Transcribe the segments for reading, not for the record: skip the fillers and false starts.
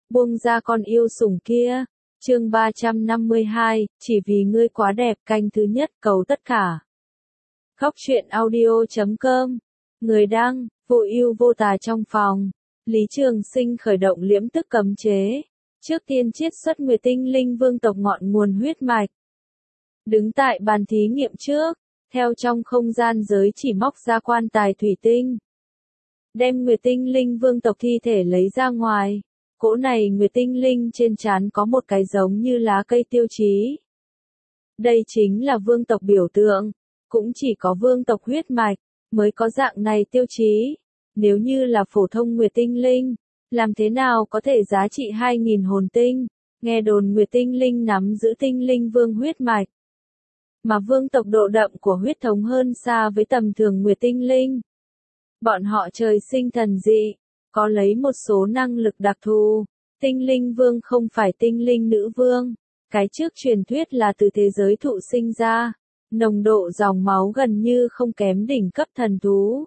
buông ra con yêu sủng kia. Chương 352, chỉ vì ngươi quá đẹp, canh thứ nhất, cầu tất cả. Khóc chuyện audio.com. Người đăng, vô ưu vô tà trong phòng. Lý Trường Sinh khởi động liễm tức cấm chế. Trước tiên chiết xuất Nguyệt Tinh Linh Vương tộc ngọn nguồn huyết mạch. Đứng tại bàn thí nghiệm trước, theo trong không gian giới chỉ móc ra quan tài thủy tinh. Đem Nguyệt Tinh Linh Vương tộc thi thể lấy ra ngoài. Cỗ này Nguyệt Tinh Linh trên trán có một cái giống như lá cây tiêu chí. Đây chính là vương tộc biểu tượng, cũng chỉ có vương tộc huyết mạch mới có dạng này tiêu chí. Nếu như là phổ thông Nguyệt Tinh Linh, làm thế nào có thể giá trị 2.000 hồn tinh? Nghe đồn Nguyệt Tinh Linh nắm giữ Tinh Linh Vương huyết mạch, mà vương tộc độ đậm của huyết thống hơn xa với tầm thường Nguyệt Tinh Linh. Bọn họ trời sinh thần dị, có lấy một số năng lực đặc thù. Tinh Linh Vương không phải Tinh Linh Nữ Vương. Cái trước truyền thuyết là từ thế giới thụ sinh ra. Nồng độ dòng máu gần như không kém đỉnh cấp thần thú.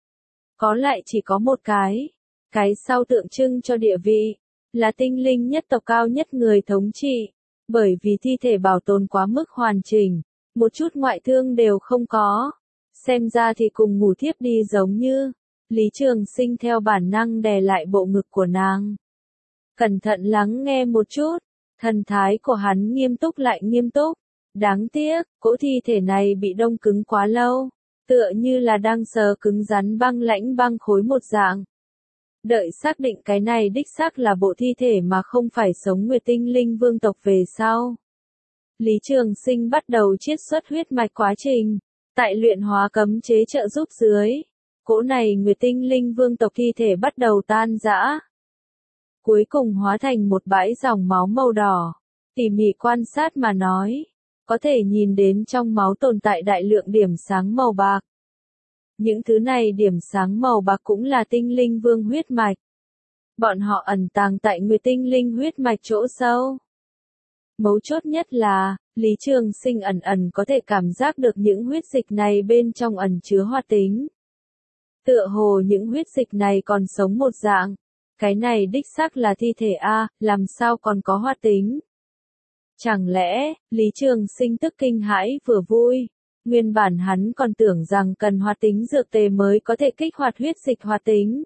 Có lại chỉ có một cái. Cái sau tượng trưng cho địa vị, là tinh linh nhất tộc cao nhất người thống trị. Bởi vì thi thể bảo tồn quá mức hoàn chỉnh, một chút ngoại thương đều không có. Xem ra thì cùng ngủ thiếp đi giống như. Lý Trường Sinh theo bản năng đè lại bộ ngực của nàng. Cẩn thận lắng nghe một chút, thần thái của hắn nghiêm túc lại nghiêm túc. Đáng tiếc, cỗ thi thể này bị đông cứng quá lâu, tựa như là đang sờ cứng rắn băng lãnh băng khối một dạng. Đợi xác định cái này đích xác là bộ thi thể mà không phải sống Nguyệt Tinh Linh Vương tộc về sau. Lý Trường Sinh bắt đầu chiết xuất huyết mạch quá trình, tại luyện hóa cấm chế trợ giúp dưới. Cỗ này Nguyệt Tinh Linh Vương tộc thi thể bắt đầu tan rã. Cuối cùng hóa thành một bãi dòng máu màu đỏ. Tỉ mỉ quan sát mà nói, có thể nhìn đến trong máu tồn tại đại lượng điểm sáng màu bạc. Những thứ này điểm sáng màu bạc cũng là Tinh Linh Vương huyết mạch. Bọn họ ẩn tàng tại Nguyệt Tinh Linh huyết mạch chỗ sâu. Mấu chốt nhất là, Lý Trường Sinh ẩn ẩn có thể cảm giác được những huyết dịch này bên trong ẩn chứa hoạt tính. Tựa hồ những huyết dịch này còn sống một dạng. Cái này đích xác là thi thể A, làm sao còn có hoạt tính? Chẳng lẽ, Lý Trường Sinh tức kinh hãi vừa vui. Nguyên bản hắn còn tưởng rằng cần hoạt tính dược tề mới có thể kích hoạt huyết dịch hoạt tính.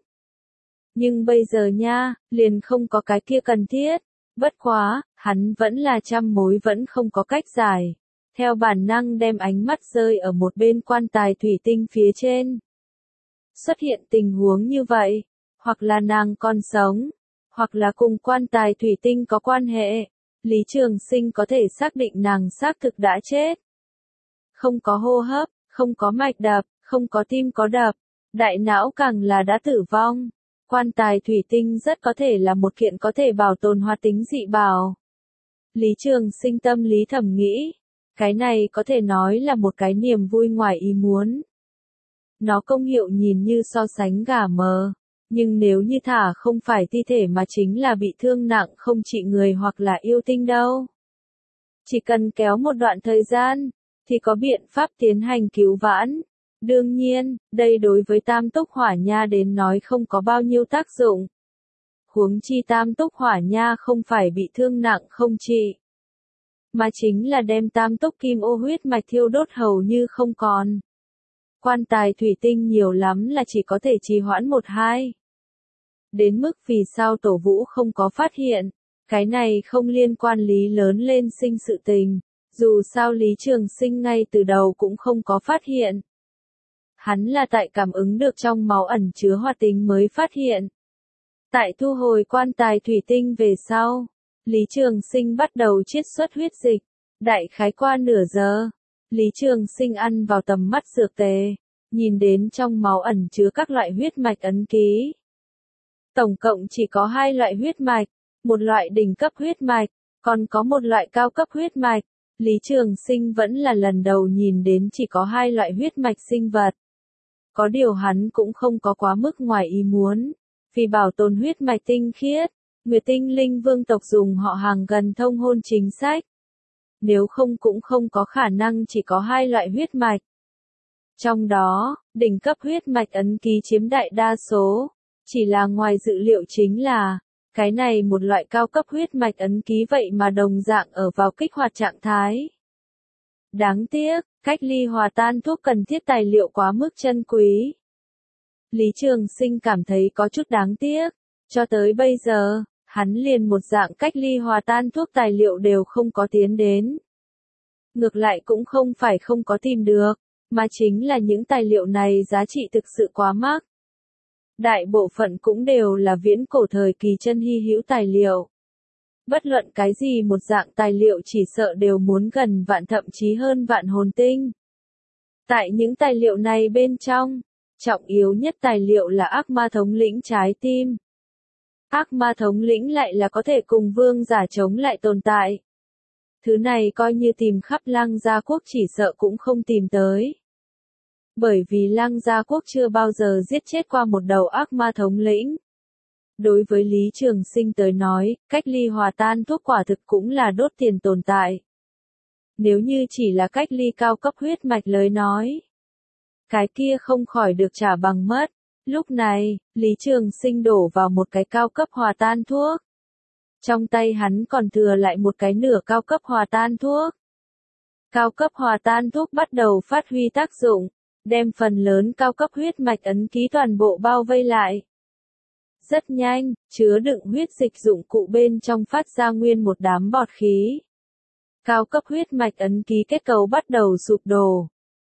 Nhưng bây giờ nha, liền không có cái kia cần thiết. Bất quá, hắn vẫn là trăm mối vẫn không có cách giải. Theo bản năng đem ánh mắt rơi ở một bên quan tài thủy tinh phía trên. Xuất hiện tình huống như vậy, hoặc là nàng còn sống, hoặc là cùng quan tài thủy tinh có quan hệ. Lý Trường Sinh có thể xác định nàng xác thực đã chết. Không có hô hấp, không có mạch đập, không có tim có đập, đại não càng là đã tử vong. Quan tài thủy tinh rất có thể là một kiện có thể bảo tồn hoạt tính dị bảo. Lý Trường Sinh tâm lý thầm nghĩ, cái này có thể nói là một cái niềm vui ngoài ý muốn. Nó công hiệu nhìn như so sánh gà mờ, nhưng nếu như thả không phải thi thể mà chính là bị thương nặng không trị người hoặc là yêu tinh đâu. Chỉ cần kéo một đoạn thời gian, thì có biện pháp tiến hành cứu vãn. Đương nhiên, đây đối với tam túc hỏa nha đến nói không có bao nhiêu tác dụng. Huống chi tam túc hỏa nha không phải bị thương nặng không trị, mà chính là đem tam túc kim ô huyết mạch thiêu đốt hầu như không còn. Quan tài thủy tinh nhiều lắm là chỉ có thể trì hoãn 1-2. Đến mức vì sao Tổ Vũ không có phát hiện, cái này không liên quan Lý lớn lên sinh sự tình, dù sao Lý Trường Sinh ngay từ đầu cũng không có phát hiện. Hắn là tại cảm ứng được trong máu ẩn chứa hoạt tính mới phát hiện. Tại thu hồi quan tài thủy tinh về sau, Lý Trường Sinh bắt đầu chiết xuất huyết dịch. Đại khái qua nửa giờ, Lý Trường Sinh ăn vào tầm mắt dược tề, nhìn đến trong máu ẩn chứa các loại huyết mạch ấn ký. Tổng cộng chỉ có 2 loại huyết mạch, một loại đỉnh cấp huyết mạch, còn có một loại cao cấp huyết mạch. Lý Trường Sinh vẫn là lần đầu nhìn đến chỉ có 2 loại huyết mạch sinh vật. Có điều hắn cũng không có quá mức ngoài ý muốn, vì bảo tồn huyết mạch tinh khiết, Nguyệt Tinh Linh Vương tộc dùng họ hàng gần thông hôn chính sách. Nếu không cũng không có khả năng chỉ có 2 loại huyết mạch. Trong đó, đỉnh cấp huyết mạch ấn ký chiếm đại đa số, chỉ là ngoài dự liệu chính là, Cái này một loại cao cấp huyết mạch ấn ký vậy mà đồng dạng ở vào kích hoạt trạng thái. Đáng tiếc, cách ly hòa tan thuốc cần thiết tài liệu quá mức chân quý. Lý Trường Sinh cảm thấy có chút đáng tiếc, cho tới bây giờ, hắn liền một dạng cách ly hòa tan thuốc tài liệu đều không có tiến đến. Ngược lại cũng không phải không có tìm được, mà chính là những tài liệu này giá trị thực sự quá mắc. Đại bộ phận cũng đều là viễn cổ thời kỳ chân hy hữu tài liệu. Bất luận cái gì một dạng tài liệu chỉ sợ đều muốn gần vạn thậm chí hơn vạn hồn tinh. Tại những tài liệu này bên trong, trọng yếu nhất tài liệu là ác ma thống lĩnh trái tim. Ác ma thống lĩnh lại là có thể cùng vương giả chống lại tồn tại. Thứ này coi như tìm khắp Lăng Gia Quốc chỉ sợ cũng không tìm tới. Bởi vì Lăng Gia Quốc chưa bao giờ giết chết qua một đầu ác ma thống lĩnh. Đối với Lý Trường Sinh tới nói, cách ly hòa tan thuốc quả thực cũng là đốt tiền tồn tại. Nếu như chỉ là cách ly cao cấp huyết mạch lời nói, cái kia không khỏi được trả bằng mất. Lúc này, Lý Trường Sinh đổ vào một cái cao cấp hòa tan thuốc. Trong tay hắn còn thừa lại một cái nửa cao cấp hòa tan thuốc. Cao cấp hòa tan thuốc bắt đầu phát huy tác dụng, đem phần lớn cao cấp huyết mạch ấn ký toàn bộ bao vây lại. Rất nhanh, chứa đựng huyết dịch dụng cụ bên trong phát ra nguyên một đám bọt khí. Cao cấp huyết mạch ấn ký kết cấu bắt đầu sụp đổ.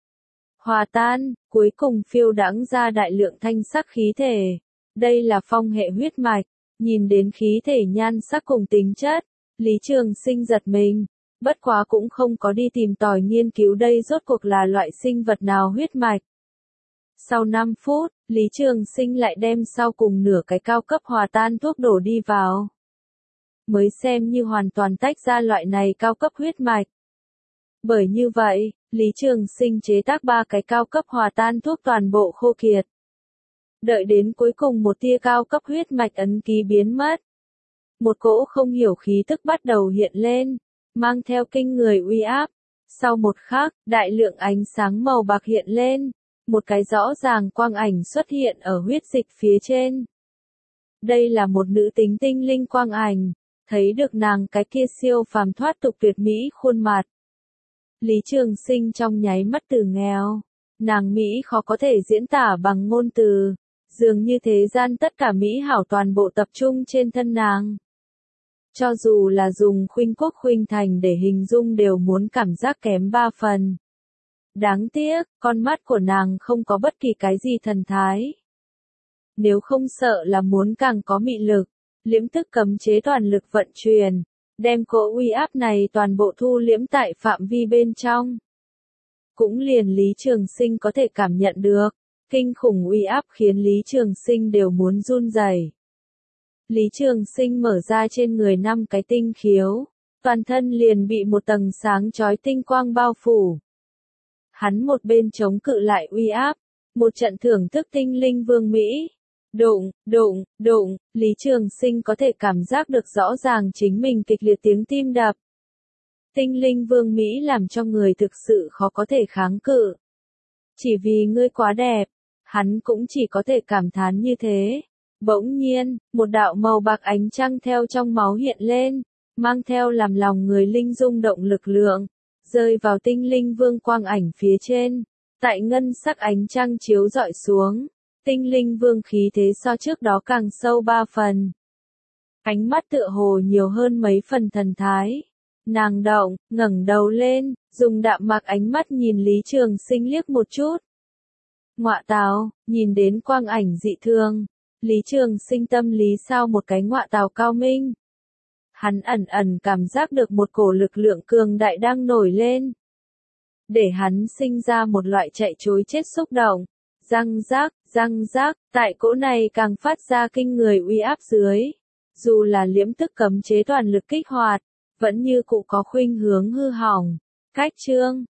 Hòa tan, cuối cùng phiêu đãng ra đại lượng thanh sắc khí thể. Đây là phong hệ huyết mạch, nhìn đến khí thể nhan sắc cùng tính chất, Lý Trường Sinh giật mình, bất quá cũng không có đi tìm tòi nghiên cứu đây rốt cuộc là loại sinh vật nào huyết mạch. Sau 5 phút, Lý Trường Sinh lại đem sau cùng nửa cái cao cấp hòa tan thuốc đổ đi vào. Mới xem như hoàn toàn tách ra loại này cao cấp huyết mạch. Bởi như vậy, Lý Trường Sinh chế tác 3 cái cao cấp hòa tan thuốc toàn bộ khô kiệt. Đợi đến cuối cùng một tia cao cấp huyết mạch ấn ký biến mất. Một cỗ không hiểu khí tức bắt đầu hiện lên, mang theo kinh người uy áp. Sau một khắc, đại lượng ánh sáng màu bạc hiện lên, một cái rõ ràng quang ảnh xuất hiện ở huyết dịch phía trên. Đây là một nữ tính tinh linh quang ảnh, thấy được nàng cái kia siêu phàm thoát tục tuyệt mỹ khuôn mặt. Lý Trường Sinh trong nháy mắt từ nghèo, nàng Mỹ khó có thể diễn tả bằng ngôn từ, dường như thế gian tất cả Mỹ hảo toàn bộ tập trung trên thân nàng. Cho dù là dùng khuynh quốc khuynh thành để hình dung đều muốn cảm giác kém 3 phần. Đáng tiếc, con mắt của nàng không có bất kỳ cái gì thần thái. Nếu không sợ là muốn càng có mị lực, liễm tức cấm chế toàn lực vận chuyển, đem cỗ uy áp này toàn bộ thu liễm tại phạm vi bên trong. Cũng liền Lý Trường Sinh có thể cảm nhận được, kinh khủng uy áp khiến Lý Trường Sinh đều muốn run rẩy. Lý Trường Sinh mở ra trên người 5 cái tinh khiếu, toàn thân liền bị một tầng sáng chói tinh quang bao phủ. Hắn một bên chống cự lại uy áp, một trận thưởng thức tinh linh vương Mỹ. Đụng, đụng, đụng, Lý Trường Sinh có thể cảm giác được rõ ràng chính mình kịch liệt tiếng tim đập. Tinh linh vương Mỹ làm cho người thực sự khó có thể kháng cự. Chỉ vì ngươi quá đẹp, hắn cũng chỉ có thể cảm thán như thế. Bỗng nhiên, một đạo màu bạc ánh trăng theo trong máu hiện lên, mang theo làm lòng người linh rung động lực lượng, rơi vào tinh linh vương quang ảnh phía trên. Tại ngân sắc ánh trăng chiếu rọi xuống, tinh linh vương khí thế so trước đó càng sâu 3 phần. Ánh mắt tựa hồ nhiều hơn mấy phần thần thái. Nàng động, ngẩng đầu lên, dùng đạm mạc ánh mắt nhìn Lý Trường Sinh liếc một chút. Ngọa tào, nhìn đến quang ảnh dị thường, Lý Trường Sinh tâm lý sao một cái ngọa tào cao minh. Hắn ẩn ẩn cảm giác được một cổ lực lượng cường đại đang nổi lên. Để hắn sinh ra một loại chạy trối chết xúc động. Răng rác, tại cỗ này càng phát ra kinh người uy áp dưới. Dù là liễm tức cấm chế toàn lực kích hoạt, vẫn như cụ có khuynh hướng hư hỏng. Cách chương